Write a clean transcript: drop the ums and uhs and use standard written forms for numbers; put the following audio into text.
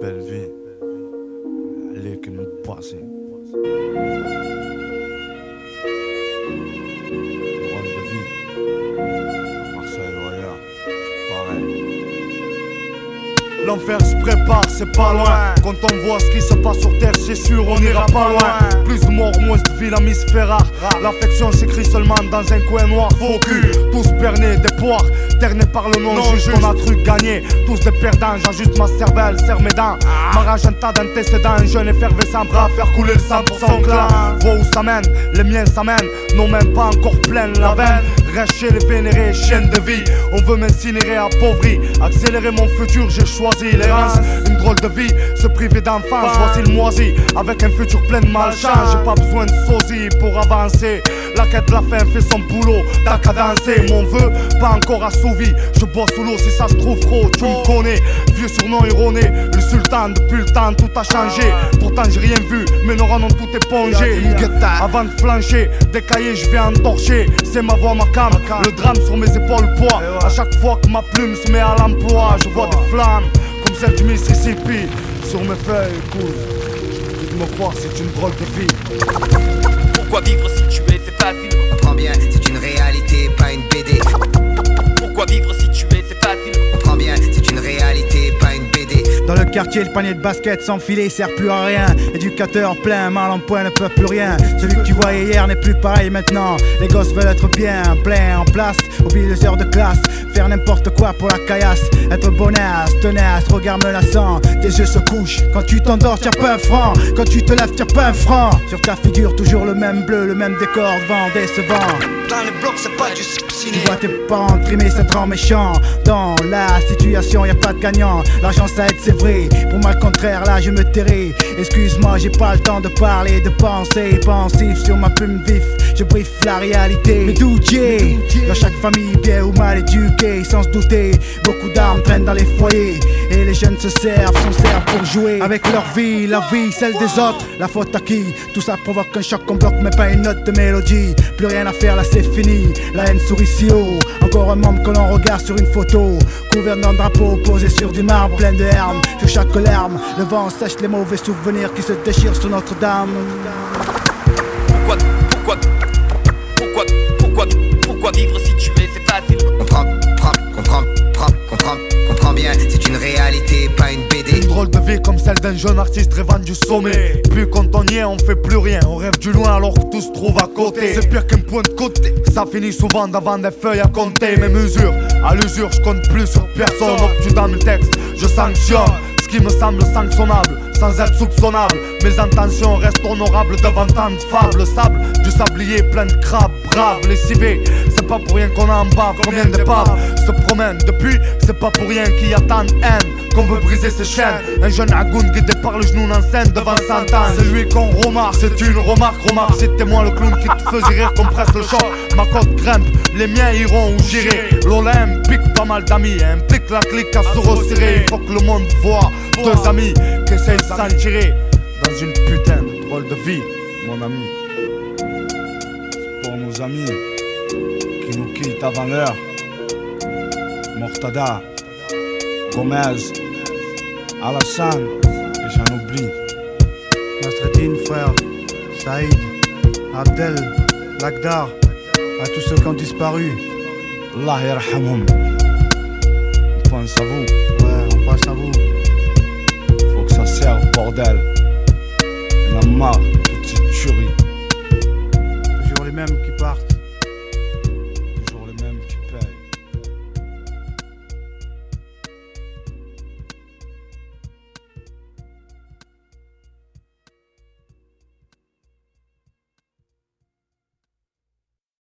belle vie. Elle est que nous passer. Drôle de vie. Marseille, Roya, c'est pareil. L'enfer se prépare, c'est pas loin. Quand on voit ce qui se passe sur terre, c'est sûr, on ira pas loin. Plus de morts, moins de vie, la mise fait rare. L'affection s'écrit seulement dans un coin noir. Faux cul, tous bernés des poires. Ternés par le nom, juste on a truc gagné. Tous des perdants, j'ajuste ma cervelle, serre mes dents. M'arrache un tas d'antécédents, un jeune effervescent, prêt à faire couler le sang pour son clan. Vois où ça mène, les miens s'amènent. Non, même pas encore pleine la veine. Reste chez les vénérés, chienne de vie. On veut m'incinérer appauvri. Accélérer mon futur, j'ai choisi l'errance. Une drôle de vie, se priver d'enfance. Voici le moisi, avec un futur plein de malchance. J'ai pas besoin de sosie pour avancer. La quête de la fin fait son boulot, t'as qu'à danser. Mon vœu, pas encore assouvi. Je bois sous l'eau si ça se trouve trop, tu me connais. Vieux surnom erroné, le sultan, depuis le temps tout a changé. Pourtant j'ai rien vu, mais nos rangs ont tout épongé. Avant de flancher, des cahiers je vais entorcher. C'est ma voix, ma cam, le drame sur mes épaules poids. À chaque fois que ma plume se met à l'emploi, je vois des flammes comme celle du Mississippi sur mes feuilles cool. Dites-moi croire, c'est une drôle de vie. Pourquoi vivre si tu es, c'est facile. Comprends bien, c'est une réalité, pas une BD. Pourquoi vivre si tu es, c'est facile. Comprends bien, c'est une réalité, pas une BD. Dans le quartier, le panier de basket sans filet sert plus à rien. Éducateur plein, mal en point, ne peut plus rien. Celui que tu voyais hier n'est plus pareil maintenant. Les gosses veulent être bien, plein, en place. Oublie les heures de classe, faire n'importe quoi pour la caillasse. Être bonasse, tenace, regard menaçant. Tes yeux se couchent, quand tu t'endors t'as pas un franc. Quand tu te lèves t'as pas un franc. Sur ta figure toujours le même bleu, le même décor, vent décevant. Dans les blocs c'est pas du ciné. Tu vois tes parents trimer, ça te rend méchant. Dans la situation, y a pas de gagnant. L'argent ça aide, c'est vrai. Pour moi le contraire, là je me tairai. Excuse-moi, j'ai pas le temps de parler, de penser. Pensif sur ma plume vif, je briefe la réalité. Mais d'où Dieu, dans chaque famille bien ou mal éduquée, sans se douter, beaucoup d'armes traînent dans les foyers. Et les jeunes s'en servent pour jouer avec leur vie, la vie, celle des autres. La faute à qui? Tout ça provoque un choc qu'on bloque, mais pas une note de mélodie. Plus rien à faire, là c'est fini. La haine sourit si haut. Encore un membre que l'on regarde sur une photo, couvert d'un drapeau posé sur du marbre plein de herbe. Sur chaque larme, le vent sèche les mauvais souvenirs qui se déchirent sur Notre-Dame. Pourquoi vivre si tu es, c'est facile. Comprends bien, c'est une réalité, pas une BD. Une drôle de vie comme celle d'un jeune artiste rêvant du sommet. Plus quand on y est, on fait plus rien. On rêve du loin alors que tout se trouve à côté. C'est pire qu'un point de côté. Ça finit souvent devant des feuilles à compter. Mes mesures, à l'usure, je compte plus sur personne. Obtus dans mes textes, je sanctionne ce qui me semble sanctionnable, sans être soupçonnable. Mes intentions restent honorables devant tant de fables. Sable, du sablier plein de crabes, braves, lessivés. C'est pas pour rien qu'on en bave. Combien d'épaves se promènent depuis? C'est pas pour rien qu'il y a tant de haine qu'on veut briser ses chaînes. Un jeune agoun guidé par le genou en scène devant 100 ans. C'est lui qu'on remarque, c'est une remarque. C'était moi le clown qui te faisait rire qu'on presse le choc. Ma cote grimpe, les miens iront où j'irai. L'Olympique, pas mal d'amis, implique la clique à se resserrer. Il faut que le monde voit deux amis qui essayent de s'en tirer dans une putain de drôle de vie, mon ami. C'est pour nos amis qui nous quittent avant l'heure. Mortada, Gomez, Alassane, et j'en oublie. Nasreddin, frère, Saïd, Abdel, Lagdar, à tous ceux qui ont disparu. Allah yarhamhum. On pense à vous. Ouais, on pense à vous. Faut que ça serve, bordel. On a marre de toutes ces tueries. Toujours les mêmes qui partent.